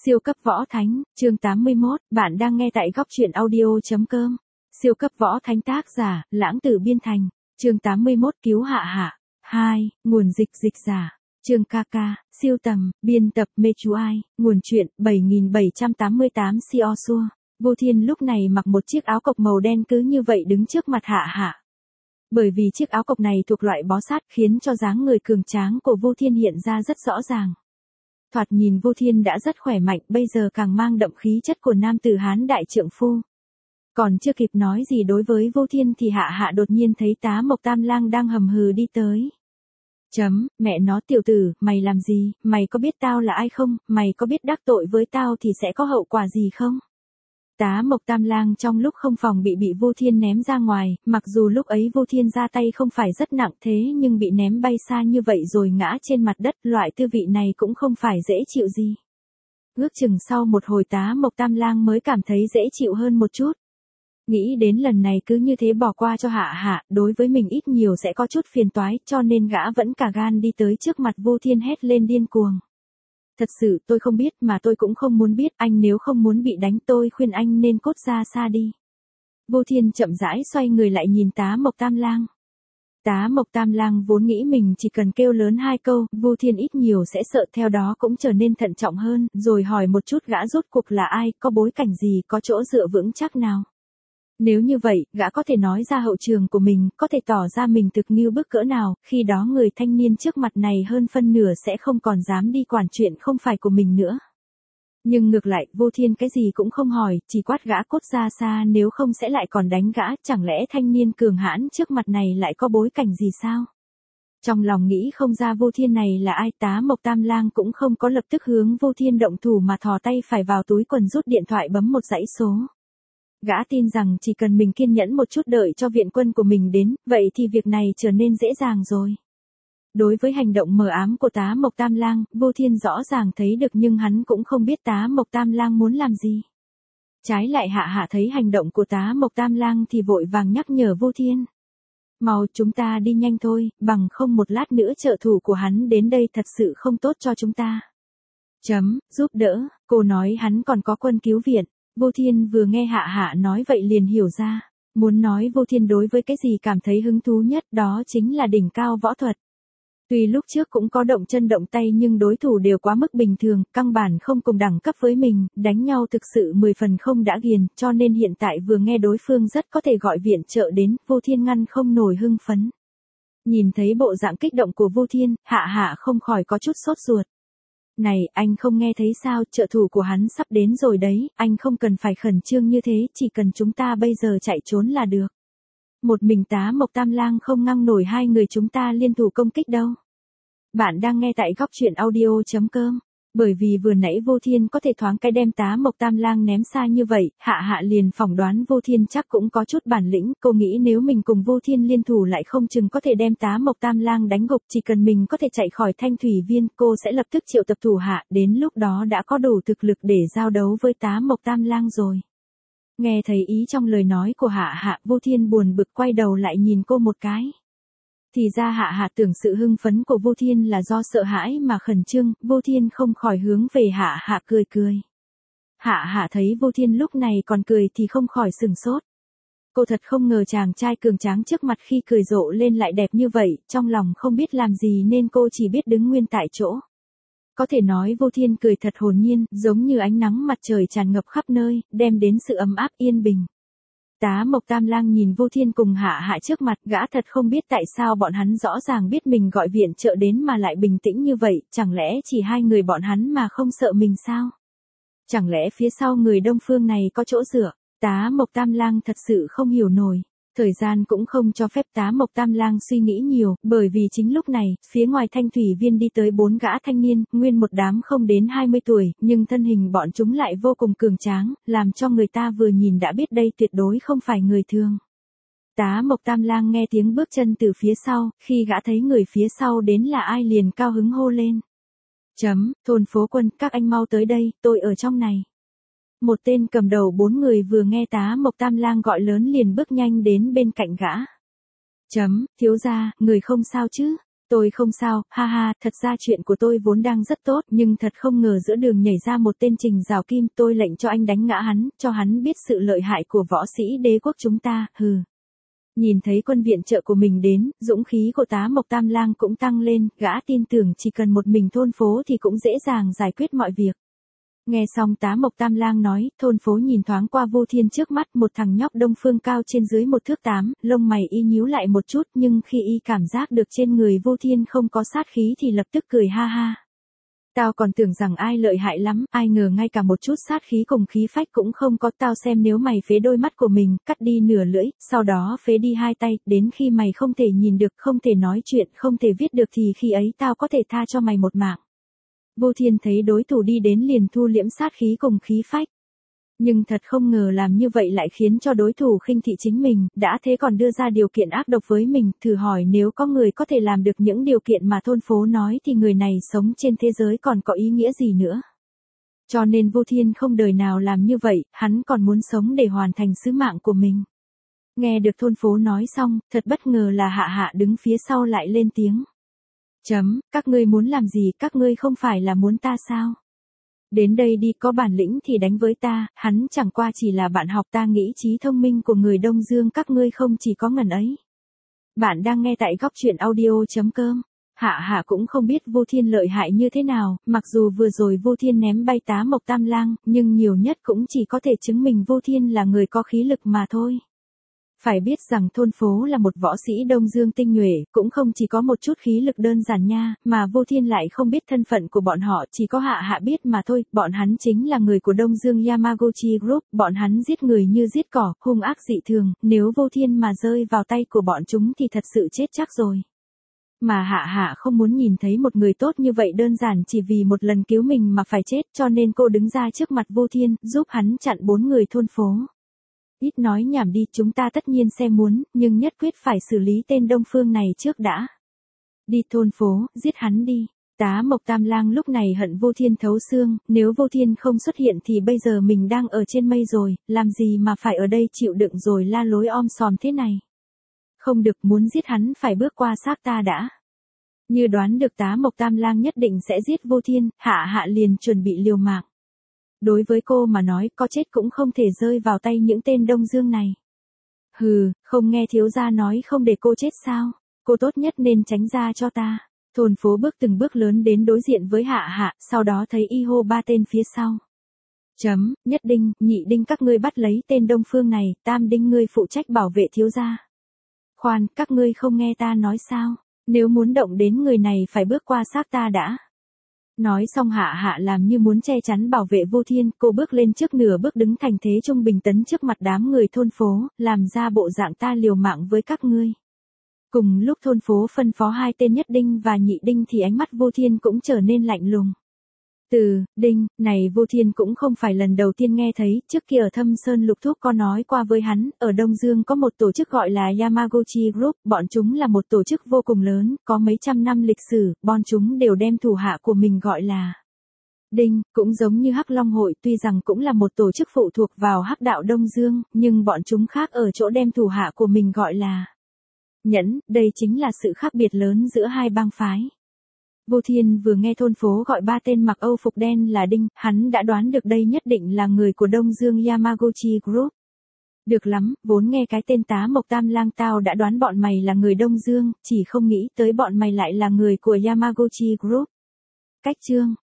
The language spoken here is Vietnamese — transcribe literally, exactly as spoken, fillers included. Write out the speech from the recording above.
Siêu cấp võ thánh, chương tám mươi mốt, bạn đang nghe tại góc truyện audio.com. Siêu cấp võ thánh tác giả, Lãng Tử biên thành, chương tám mươi mốt cứu hạ hạ. hai. Nguồn dịch dịch giả, chương ca ca, siêu tầm, biên tập mê chú ai, nguồn truyện bảy nghìn bảy trăm tám mươi tám Sio Sua. Vô Thiên lúc này mặc một chiếc áo cộc màu đen cứ như vậy đứng trước mặt hạ hạ. Bởi vì chiếc áo cộc này thuộc loại bó sát khiến cho dáng người cường tráng của Vô Thiên hiện ra rất rõ ràng. Thoạt nhìn Vô Thiên đã rất khỏe mạnh, bây giờ càng mang đậm khí chất của nam tử Hán đại trượng phu. Còn chưa kịp nói gì đối với Vô Thiên thì hạ hạ đột nhiên thấy Tá Mộc Tam Lang đang hầm hừ đi tới. Chấm, mẹ nó tiểu tử, mày làm gì, mày có biết tao là ai không, mày có biết đắc tội với tao thì sẽ có hậu quả gì không? Tá Mộc Tam Lang trong lúc không phòng bị bị Vô Thiên ném ra ngoài, mặc dù lúc ấy Vô Thiên ra tay không phải rất nặng thế nhưng bị ném bay xa như vậy rồi ngã trên mặt đất, loại tư vị này cũng không phải dễ chịu gì. Ước chừng sau một hồi Tá Mộc Tam Lang mới cảm thấy dễ chịu hơn một chút. Nghĩ đến lần này cứ như thế bỏ qua cho hạ hạ, đối với mình ít nhiều sẽ có chút phiền toái, cho nên gã vẫn cả gan đi tới trước mặt Vô Thiên hét lên điên cuồng. Thật sự tôi không biết mà tôi cũng không muốn biết, anh nếu không muốn bị đánh tôi khuyên anh nên cút ra xa đi. Vô Thiên chậm rãi xoay người lại nhìn Tá Mộc Tam Lang. Tá Mộc Tam Lang vốn nghĩ mình chỉ cần kêu lớn hai câu, Vô Thiên ít nhiều sẽ sợ, theo đó cũng trở nên thận trọng hơn, rồi hỏi một chút gã rốt cuộc là ai, có bối cảnh gì, có chỗ dựa vững chắc nào. Nếu như vậy, gã có thể nói ra hậu trường của mình, có thể tỏ ra mình thực nghiêu bức cỡ nào, khi đó người thanh niên trước mặt này hơn phân nửa sẽ không còn dám đi quản chuyện không phải của mình nữa. Nhưng ngược lại, Vô Thiên cái gì cũng không hỏi, chỉ quát gã cút ra xa, nếu không sẽ lại còn đánh gã, chẳng lẽ thanh niên cường hãn trước mặt này lại có bối cảnh gì sao? Trong lòng nghĩ không ra Vô Thiên này là ai, Tá Mộc Tam Lang cũng không có lập tức hướng Vô Thiên động thủ mà thò tay phải vào túi quần rút điện thoại bấm một dãy số. Gã tin rằng chỉ cần mình kiên nhẫn một chút đợi cho viện quân của mình đến, vậy thì việc này trở nên dễ dàng rồi. Đối với hành động mờ ám của Tá Mộc Tam Lang, Vô Thiên rõ ràng thấy được nhưng hắn cũng không biết Tá Mộc Tam Lang muốn làm gì. Trái lại hạ hạ thấy hành động của Tá Mộc Tam Lang thì vội vàng nhắc nhở Vô Thiên. Mau chúng ta đi nhanh thôi, bằng không một lát nữa trợ thủ của hắn đến đây thật sự không tốt cho chúng ta. Chấm, giúp đỡ, cô nói hắn còn có quân cứu viện. Vô Thiên vừa nghe hạ hạ nói vậy liền hiểu ra, muốn nói Vô Thiên đối với cái gì cảm thấy hứng thú nhất đó chính là đỉnh cao võ thuật. Tuy lúc trước cũng có động chân động tay nhưng đối thủ đều quá mức bình thường, căn bản không cùng đẳng cấp với mình, đánh nhau thực sự mười phần không đã ghiền, cho nên hiện tại vừa nghe đối phương rất có thể gọi viện trợ đến, Vô Thiên ngăn không nổi hưng phấn. Nhìn thấy bộ dạng kích động của Vô Thiên, hạ hạ không khỏi có chút sốt ruột. Này, anh không nghe thấy sao, trợ thủ của hắn sắp đến rồi đấy, anh không cần phải khẩn trương như thế, chỉ cần chúng ta bây giờ chạy trốn là được. Một mình Tá Mộc Tam Lang không ngăn nổi hai người chúng ta liên thủ công kích đâu. Bạn đang nghe tại góc truyện audio.com. Bởi vì vừa nãy Vô Thiên có thể thoáng cái đem Tá Mộc Tam Lang ném xa như vậy, hạ hạ liền phỏng đoán Vô Thiên chắc cũng có chút bản lĩnh, cô nghĩ nếu mình cùng Vô Thiên liên thủ lại không chừng có thể đem Tá Mộc Tam Lang đánh gục, chỉ cần mình có thể chạy khỏi Thanh Thủy Viên, cô sẽ lập tức triệu tập thủ hạ, đến lúc đó đã có đủ thực lực để giao đấu với Tá Mộc Tam Lang rồi. Nghe thấy ý trong lời nói của hạ hạ, Vô Thiên buồn bực quay đầu lại nhìn cô một cái. Thì ra hạ hạ tưởng sự hưng phấn của Vô Thiên là do sợ hãi mà khẩn trương, Vô Thiên không khỏi hướng về hạ hạ cười cười. Hạ hạ thấy Vô Thiên lúc này còn cười thì không khỏi sừng sốt. Cô thật không ngờ chàng trai cường tráng trước mặt khi cười rộ lên lại đẹp như vậy, trong lòng không biết làm gì nên cô chỉ biết đứng nguyên tại chỗ. Có thể nói Vô Thiên cười thật hồn nhiên, giống như ánh nắng mặt trời tràn ngập khắp nơi, đem đến sự ấm áp yên bình. Tá Mộc Tam Lang nhìn Vô Thiên cùng hạ hạ trước mặt, gã thật không biết tại sao bọn hắn rõ ràng biết mình gọi viện trợ đến mà lại bình tĩnh như vậy, chẳng lẽ chỉ hai người bọn hắn mà không sợ mình sao? Chẳng lẽ phía sau người Đông Phương này có chỗ dựa? Tá Mộc Tam Lang thật sự không hiểu nổi. Thời gian cũng không cho phép Tá Mộc Tam Lang suy nghĩ nhiều, bởi vì chính lúc này, phía ngoài Thanh Thủy Viên đi tới bốn gã thanh niên, nguyên một đám không đến hai mươi tuổi, nhưng thân hình bọn chúng lại vô cùng cường tráng, làm cho người ta vừa nhìn đã biết đây tuyệt đối không phải người thường. Tá Mộc Tam Lang nghe tiếng bước chân từ phía sau, khi gã thấy người phía sau đến là ai liền cao hứng hô lên. Chấm, thôn phố quân, các anh mau tới đây, tôi ở trong này. Một tên cầm đầu bốn người vừa nghe Tá Mộc Tam Lang gọi lớn liền bước nhanh đến bên cạnh gã. Chấm, thiếu gia, người không sao chứ? Tôi không sao, ha ha, thật ra chuyện của tôi vốn đang rất tốt, nhưng thật không ngờ giữa đường nhảy ra một tên Trình Giảo Kim, tôi lệnh cho anh đánh ngã hắn, cho hắn biết sự lợi hại của võ sĩ đế quốc chúng ta, hừ. Nhìn thấy quân viện trợ của mình đến, dũng khí của tá Mộc Tam Lang cũng tăng lên, gã tin tưởng chỉ cần một mình thôn phố thì cũng dễ dàng giải quyết mọi việc. Nghe xong tá Mộc Tam Lang nói, thôn phố nhìn thoáng qua Vu Thiên trước mắt, một thằng nhóc Đông Phương cao trên dưới một thước tám, lông mày y nhíu lại một chút, nhưng khi y cảm giác được trên người Vu Thiên không có sát khí thì lập tức cười ha ha. Tao còn tưởng rằng ai lợi hại lắm, ai ngờ ngay cả một chút sát khí cùng khí phách cũng không có. Tao xem nếu mày phế đôi mắt của mình, cắt đi nửa lưỡi, sau đó phế đi hai tay, đến khi mày không thể nhìn được, không thể nói chuyện, không thể viết được thì khi ấy tao có thể tha cho mày một mạng. Vu Thiên thấy đối thủ đi đến liền thu liễm sát khí cùng khí phách. Nhưng thật không ngờ làm như vậy lại khiến cho đối thủ khinh thị chính mình, đã thế còn đưa ra điều kiện ác độc với mình, thử hỏi nếu có người có thể làm được những điều kiện mà thôn phố nói thì người này sống trên thế giới còn có ý nghĩa gì nữa. Cho nên Vu Thiên không đời nào làm như vậy, hắn còn muốn sống để hoàn thành sứ mạng của mình. Nghe được thôn phố nói xong, thật bất ngờ là Hạ Hạ đứng phía sau lại lên tiếng. Chấm, các ngươi muốn làm gì, các ngươi không phải là muốn ta sao? Đến đây đi, có bản lĩnh thì đánh với ta, hắn chẳng qua chỉ là bạn học, ta nghĩ trí thông minh của người Đông Dương các ngươi không chỉ có ngần ấy. Bạn đang nghe tại góc truyện audio chấm com. Hạ Hạ cũng không biết Vu Thiên lợi hại như thế nào, mặc dù vừa rồi Vu Thiên ném bay tá Mộc Tam Lang, nhưng nhiều nhất cũng chỉ có thể chứng minh Vu Thiên là người có khí lực mà thôi. Phải biết rằng thôn phố là một võ sĩ Đông Dương tinh nhuệ, cũng không chỉ có một chút khí lực đơn giản nha, mà Vu Thiên lại không biết thân phận của bọn họ, chỉ có Hạ Hạ biết mà thôi, bọn hắn chính là người của Đông Dương Yamaguchi Group, bọn hắn giết người như giết cỏ, hung ác dị thường, nếu Vu Thiên mà rơi vào tay của bọn chúng thì thật sự chết chắc rồi. Mà Hạ Hạ không muốn nhìn thấy một người tốt như vậy đơn giản chỉ vì một lần cứu mình mà phải chết, cho nên cô đứng ra trước mặt Vu Thiên, giúp hắn chặn bốn người thôn phố. Ít nói nhảm đi, chúng ta tất nhiên sẽ muốn, nhưng nhất quyết phải xử lý tên Đông Phương này trước đã. Đi thôn phố, giết hắn đi. Tá Mộc Tam Lang lúc này hận Vu Thiên thấu xương, nếu Vu Thiên không xuất hiện thì bây giờ mình đang ở trên mây rồi, làm gì mà phải ở đây chịu đựng rồi la lối om sòm thế này. Không được, muốn giết hắn phải bước qua xác ta đã. Như đoán được tá Mộc Tam Lang nhất định sẽ giết Vu Thiên, Hạ Hạ liền chuẩn bị liều mạng. Đối với cô mà nói, có chết cũng không thể rơi vào tay những tên Đông Dương này. Hừ, không nghe thiếu gia nói không để cô chết sao? Cô tốt nhất nên tránh ra cho ta. Thôn phố bước từng bước lớn đến đối diện với Hạ Hạ, sau đó thấy y hô ba tên phía sau. Chấm, Nhất Đinh, Nhị Đinh các ngươi bắt lấy tên Đông Phương này, Tam Đinh ngươi phụ trách bảo vệ thiếu gia. Khoan, các ngươi không nghe ta nói sao? Nếu muốn động đến người này phải bước qua xác ta đã. Nói xong Hạ Hạ làm như muốn che chắn bảo vệ Vu Thiên, cô bước lên trước nửa bước đứng thành thế trung bình tấn trước mặt đám người thôn phố, làm ra bộ dạng ta liều mạng với các ngươi. Cùng lúc thôn phố phân phó hai tên Nhất Đinh và Nhị Đinh thì ánh mắt Vu Thiên cũng trở nên lạnh lùng. Từ, Đinh, này Vu Thiên cũng không phải lần đầu tiên nghe thấy, trước kia ở Thâm Sơn Lục Thúc có nói qua với hắn, ở Đông Dương có một tổ chức gọi là Yamaguchi Group, bọn chúng là một tổ chức vô cùng lớn, có mấy trăm năm lịch sử, bọn chúng đều đem thủ hạ của mình gọi là Đinh, cũng giống như Hắc Long Hội, tuy rằng cũng là một tổ chức phụ thuộc vào Hắc đạo Đông Dương, nhưng bọn chúng khác ở chỗ đem thủ hạ của mình gọi là Nhẫn, đây chính là sự khác biệt lớn giữa hai bang phái. Vu Thiên vừa nghe thôn phố gọi ba tên mặc Âu phục đen là Đinh, hắn đã đoán được đây nhất định là người của Đông Dương Yamaguchi Group. Được lắm, vốn nghe cái tên tá Mộc Tam Lang tao đã đoán bọn mày là người Đông Dương, chỉ không nghĩ tới bọn mày lại là người của Yamaguchi Group. Cách chương